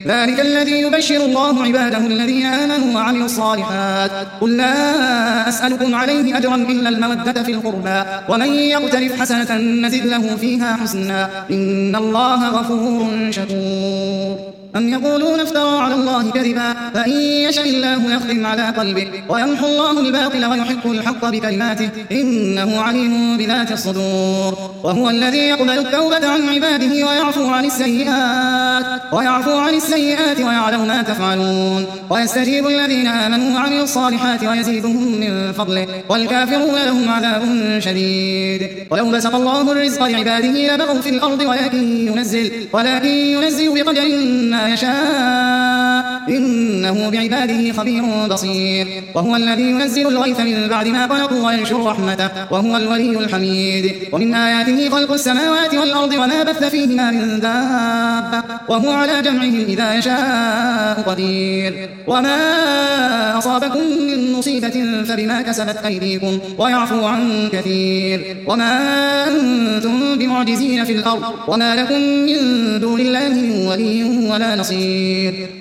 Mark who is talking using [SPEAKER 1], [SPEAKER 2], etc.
[SPEAKER 1] ذلك الذي يبشر الله عباده الذين آمنوا وعملوا الصالحات قل لا أسألكم عليه أجرا إلا المودة في القربى ومن يقترف حسنة نزد له فيها حسنا إن الله غفور شكور أم يقولون افترى على الله كذبا فإن يشاء الله يختم على قلبه ويمحو الله الباطل ويحق الحق بكلماته إنه عليم بذات الصدور وهو الذي يقبل التوبة عن عباده ويعفو عن السيئات ويعلم ما تفعلون ويستجيب الذين آمنوا وعملوا الصالحات ويزيدهم من فضله والكافرون لهم عذاب شديد ولو بسط الله الرزق لعباده لبغوا في الأرض ولكن ينزل بقدر ما يشاء إنه بعباده خبير بصير وهو الذي ينزل الغيث من بعد ما قنطوا وينشر رحمته وهو الولي الحميد ومن آياته خلق السماوات والأرض وما بث فيهما من دابة وهو على جمعهم إذا يشاء قدير وما أصابكم من مصيبة فبما كسبت أيديكم ويعفو عن كثير وما أنتم بمعجزين في الأرض وما لكم من دون الله من ولي ولا نصير